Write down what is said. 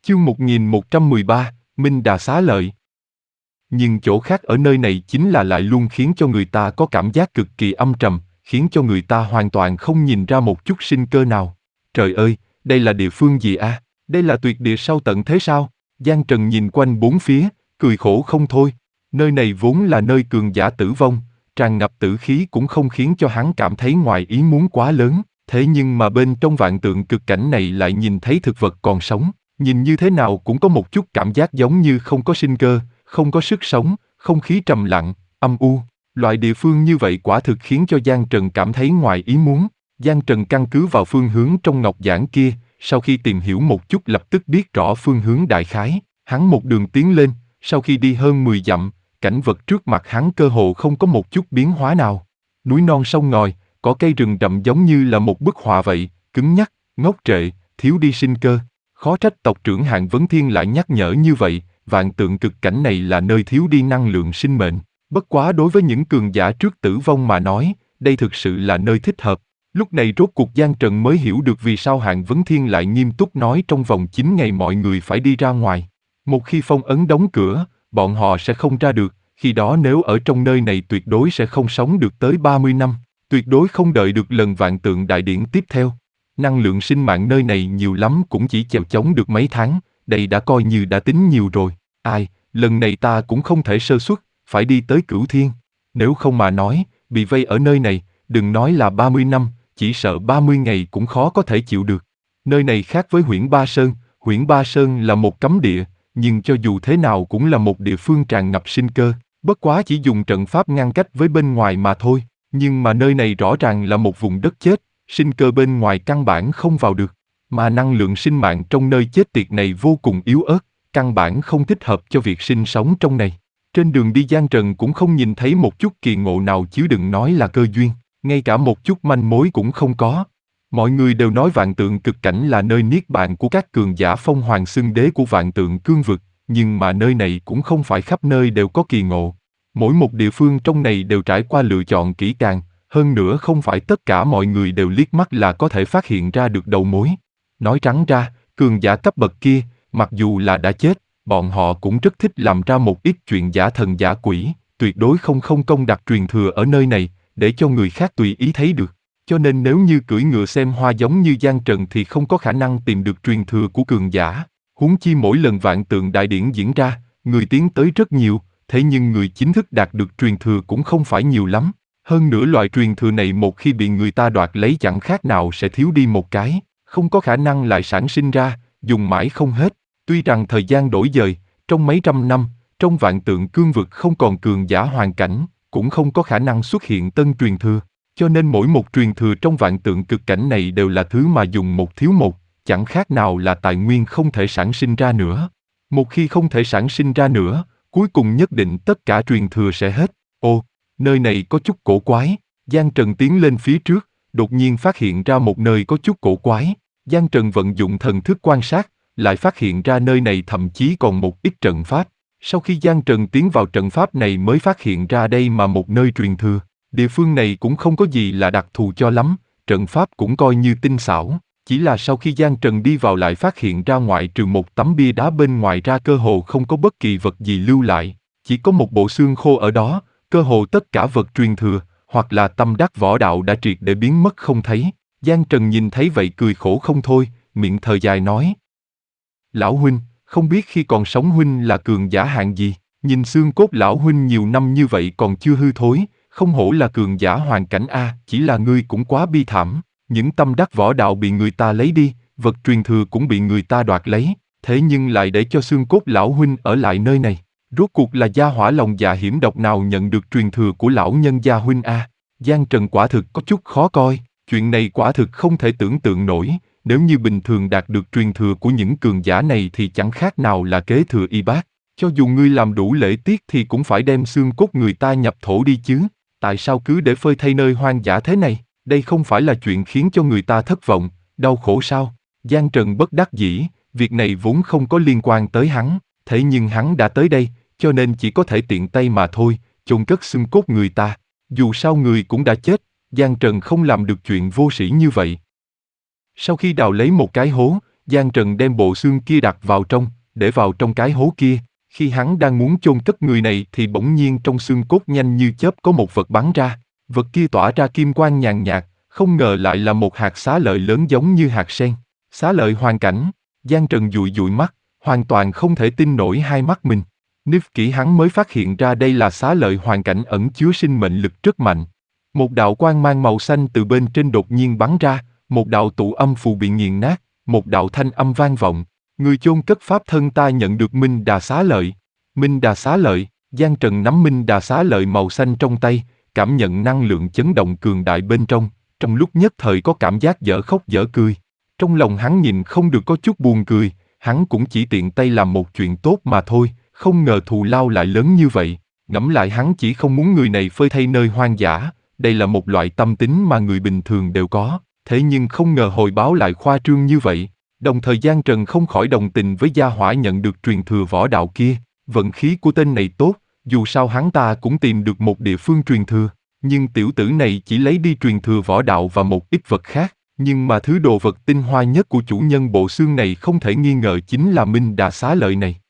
Chương 1113, Minh Đà xá lợi. Nhưng chỗ khác ở nơi này chính là lại luôn khiến cho người ta có cảm giác cực kỳ âm trầm, khiến cho người ta hoàn toàn không nhìn ra một chút sinh cơ nào. Trời ơi, đây là địa phương gì a? Đây là tuyệt địa sâu tận thế sao? Giang Trần nhìn quanh bốn phía, cười khổ không thôi. Nơi này vốn là nơi cường giả tử vong, tràn ngập tử khí cũng không khiến cho hắn cảm thấy ngoài ý muốn quá lớn. Thế nhưng mà bên trong vạn tượng cực cảnh này lại nhìn thấy thực vật còn sống. Nhìn như thế nào cũng có một chút cảm giác giống như không có sinh cơ, không có sức sống, không khí trầm lặng, âm u. Loại địa phương như vậy quả thực khiến cho Giang Trần cảm thấy ngoài ý muốn. Giang Trần căn cứ vào phương hướng trong ngọc giản kia, sau khi tìm hiểu một chút lập tức biết rõ phương hướng đại khái. Hắn một đường tiến lên, sau khi đi hơn 10 dặm, cảnh vật trước mặt hắn cơ hồ không có một chút biến hóa nào. Núi non sông ngòi, cỏ cây rừng rậm giống như là một bức họa vậy, cứng nhắc, ngốc trệ, thiếu đi sinh cơ. Khó trách tộc trưởng Hạng Vấn Thiên lại nhắc nhở như vậy, vạn tượng cực cảnh này là nơi thiếu đi năng lượng sinh mệnh. Bất quá đối với những cường giả trước tử vong mà nói, đây thực sự là nơi thích hợp. Lúc này rốt cuộc Giang Trần mới hiểu được vì sao Hạng Vấn Thiên lại nghiêm túc nói trong vòng 9 ngày mọi người phải đi ra ngoài. Một khi phong ấn đóng cửa, bọn họ sẽ không ra được, khi đó nếu ở trong nơi này tuyệt đối sẽ không sống được tới 30 năm, tuyệt đối không đợi được lần vạn tượng đại điển tiếp theo. Năng lượng sinh mạng nơi này nhiều lắm cũng chỉ chèo chống được mấy tháng, đây đã coi như đã tính nhiều rồi. Ai, lần này ta cũng không thể sơ suất, phải đi tới Cửu Thiên. Nếu không mà nói, bị vây ở nơi này, đừng nói là 30 năm, chỉ sợ 30 ngày cũng khó có thể chịu được. Nơi này khác với Huyễn Ba Sơn là một cấm địa, nhưng cho dù thế nào cũng là một địa phương tràn ngập sinh cơ, bất quá chỉ dùng trận pháp ngăn cách với bên ngoài mà thôi. Nhưng mà nơi này rõ ràng là một vùng đất chết, sinh cơ bên ngoài căn bản không vào được, mà năng lượng sinh mạng trong nơi chết tiệt này vô cùng yếu ớt, căn bản không thích hợp cho việc sinh sống trong này. Trên đường đi Giang Trần cũng không nhìn thấy một chút kỳ ngộ nào chứ đừng nói là cơ duyên, ngay cả một chút manh mối cũng không có. Mọi người đều nói vạn tượng cực cảnh là nơi niết bàn của các cường giả phong hoàng xưng đế của vạn tượng cương vực, nhưng mà nơi này cũng không phải khắp nơi đều có kỳ ngộ. Mỗi một địa phương trong này đều trải qua lựa chọn kỹ càng, hơn nữa không phải tất cả mọi người đều liếc mắt là có thể phát hiện ra được đầu mối. Nói trắng ra, cường giả cấp bậc kia, mặc dù là đã chết, bọn họ cũng rất thích làm ra một ít chuyện giả thần giả quỷ, tuyệt đối không công đặt truyền thừa ở nơi này, để cho người khác tùy ý thấy được. Cho nên nếu như cưỡi ngựa xem hoa giống như Giang Trần thì không có khả năng tìm được truyền thừa của cường giả. Huống chi mỗi lần vạn tượng đại điển diễn ra, người tiến tới rất nhiều, thế nhưng người chính thức đạt được truyền thừa cũng không phải nhiều lắm. Hơn nữa loại truyền thừa này một khi bị người ta đoạt lấy chẳng khác nào sẽ thiếu đi một cái, không có khả năng lại sản sinh ra, dùng mãi không hết. Tuy rằng thời gian đổi dời, trong mấy trăm năm, trong vạn tượng cương vực không còn cường giả hoàn cảnh, cũng không có khả năng xuất hiện tân truyền thừa. Cho nên mỗi một truyền thừa trong vạn tượng cực cảnh này đều là thứ mà dùng một thiếu một, chẳng khác nào là tài nguyên không thể sản sinh ra nữa. Một khi không thể sản sinh ra nữa, cuối cùng nhất định tất cả truyền thừa sẽ hết. Ồ, nơi này có chút cổ quái. Giang Trần tiến lên phía trước, đột nhiên phát hiện ra một nơi có chút cổ quái. Giang Trần vận dụng thần thức quan sát, lại phát hiện ra nơi này thậm chí còn một ít trận pháp. Sau khi Giang Trần tiến vào trận pháp này mới phát hiện ra đây mà một nơi truyền thừa. Địa phương này cũng không có gì là đặc thù cho lắm, trận pháp cũng coi như tinh xảo. Chỉ là sau khi Giang Trần đi vào lại phát hiện ra ngoại trừ một tấm bia đá bên ngoài ra cơ hồ không có bất kỳ vật gì lưu lại. Chỉ có một bộ xương khô ở đó, cơ hồ tất cả vật truyền thừa, hoặc là tâm đắc võ đạo đã triệt để biến mất không thấy. Giang Trần nhìn thấy vậy cười khổ không thôi, miệng thở dài nói. Lão huynh, không biết khi còn sống huynh là cường giả hạng gì, nhìn xương cốt lão huynh nhiều năm như vậy còn chưa hư thối, không hổ là cường giả hoàn cảnh a, chỉ là ngươi cũng quá bi thảm, những tâm đắc võ đạo bị người ta lấy đi, vật truyền thừa cũng bị người ta đoạt lấy, thế nhưng lại để cho xương cốt lão huynh ở lại nơi này. Rốt cuộc là gia hỏa lòng dạ hiểm độc nào nhận được truyền thừa của lão nhân gia huynh a? Giang Trần quả thực có chút khó coi, chuyện này quả thực không thể tưởng tượng nổi, nếu như bình thường đạt được truyền thừa của những cường giả này thì chẳng khác nào là kế thừa y bác. Cho dù ngươi làm đủ lễ tiết thì cũng phải đem xương cốt người ta nhập thổ đi chứ, tại sao cứ để phơi thây nơi hoang dã thế này, đây không phải là chuyện khiến cho người ta thất vọng, đau khổ sao? Giang Trần bất đắc dĩ, việc này vốn không có liên quan tới hắn, thế nhưng hắn đã tới đây, cho nên chỉ có thể tiện tay mà thôi, chôn cất xương cốt người ta. Dù sao người cũng đã chết, Giang Trần không làm được chuyện vô sĩ như vậy. Sau khi đào lấy một cái hố, Giang Trần đem bộ xương kia đặt vào trong, để vào trong cái hố kia. Khi hắn đang muốn chôn cất người này thì bỗng nhiên trong xương cốt nhanh như chớp có một vật bắn ra. Vật kia tỏa ra kim quang nhàn nhạt, không ngờ lại là một hạt xá lợi lớn giống như hạt sen. Xá lợi hoàn cảnh. Giang Trần dụi dụi mắt, hoàn toàn không thể tin nổi hai mắt mình. Níp kỹ hắn mới phát hiện ra đây là xá lợi hoàn cảnh ẩn chứa sinh mệnh lực rất mạnh. Một đạo quang mang màu xanh từ bên trên đột nhiên bắn ra, một đạo tụ âm phù bị nghiền nát, một đạo thanh âm vang vọng. Người chôn cất pháp thân ta nhận được Minh Đà xá lợi. Minh Đà xá lợi. Giang Trần nắm Minh Đà xá lợi màu xanh trong tay, cảm nhận năng lượng chấn động cường đại bên trong lúc nhất thời có cảm giác dở khóc dở cười. Trong lòng hắn nhìn không được có chút buồn cười, hắn cũng chỉ tiện tay làm một chuyện tốt mà thôi, không ngờ thù lao lại lớn như vậy. Ngẫm lại hắn chỉ không muốn người này phơi thây nơi hoang dã, đây là một loại tâm tính mà người bình thường đều có, thế nhưng không ngờ hồi báo lại khoa trương như vậy. Đồng thời Giang Trần không khỏi đồng tình với gia hỏa nhận được truyền thừa võ đạo kia, vận khí của tên này tốt, dù sao hắn ta cũng tìm được một địa phương truyền thừa, nhưng tiểu tử này chỉ lấy đi truyền thừa võ đạo và một ít vật khác, nhưng mà thứ đồ vật tinh hoa nhất của chủ nhân bộ xương này không thể nghi ngờ chính là Minh Đà xá lợi này.